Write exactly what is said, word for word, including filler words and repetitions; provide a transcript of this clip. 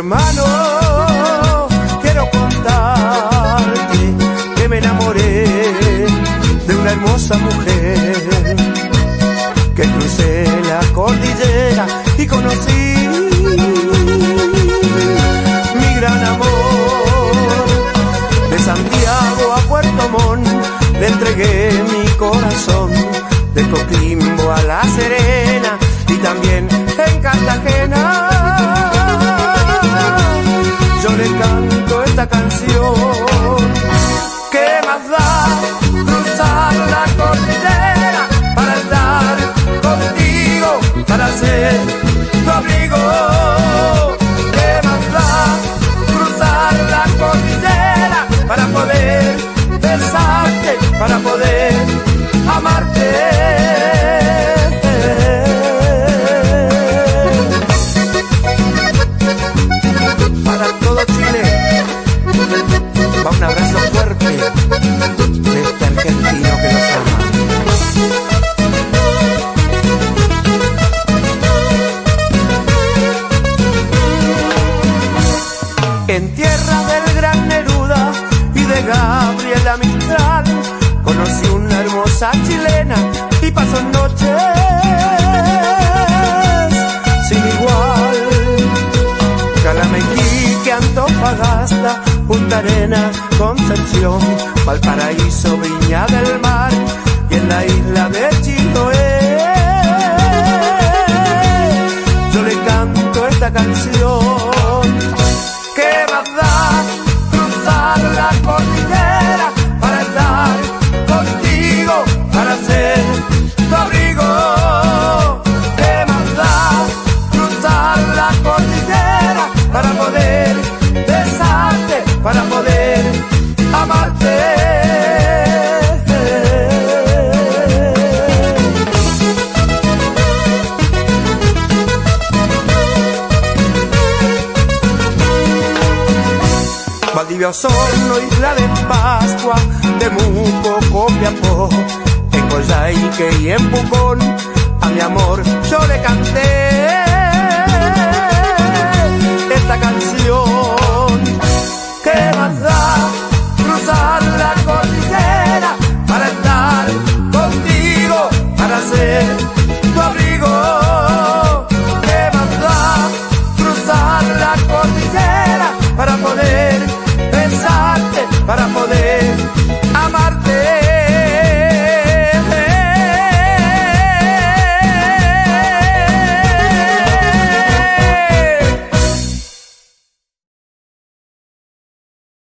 hermano, quiero contarte que me enamoré de una hermosa mujer, que crucé la cordillera y conocí mi gran amor. De Santiago a Puerto Montt le entregué mi corazón, de Coquimbo a La Serena y también en Cartagena. Yo le canto esta canción. ¿Qué más da cruzar la cordillera para estar contigo, para ser tu abrigo? ¿Qué más da cruzar la cordillera para poder besarte, para poder amarte? Para todo Chile va un abrazo fuerte de este argentino que nos ama. En tierra del gran Neruda y de Gabriela Mistral conocí una hermosa chilena y pasó noches sin igual. Calama, Iquique, Antofagasta, Punta Arenas, Concepción, Valparaíso, Viña del Mar y en la isla de Chiloé. Yo le canto esta canción. ¿Qué más da cruzar la cordillera para estar contigo, para ser tu abrigo? ¿Qué más da cruzar la cordillera para poder besarte, para poder amarte? Valdivia, Osorno, Isla de Pascua, Temuco, Copiapó, en Coyhaique y en Pucón, a mi amor